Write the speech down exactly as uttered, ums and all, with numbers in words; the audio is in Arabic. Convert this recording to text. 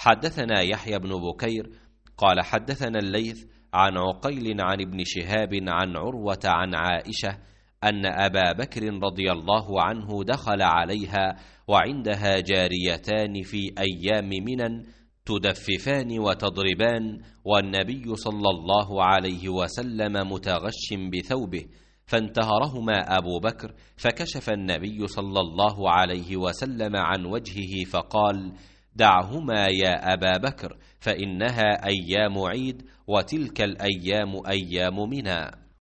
حدثنا يحيى بن بكير قال حدثنا الليث عن عقيل عن ابن شهاب عن عروة عن عائشة أن أبا بكر رضي الله عنه دخل عليها وعندها جاريتان في أيام منن تدففان وتضربان، والنبي صلى الله عليه وسلم متغش بثوبه، فانتهرهما أبو بكر، فكشف النبي صلى الله عليه وسلم عن وجهه فقال: دعهما يا أبا بكر، فإنها أيام عيد، وتلك الأيام أيام منى.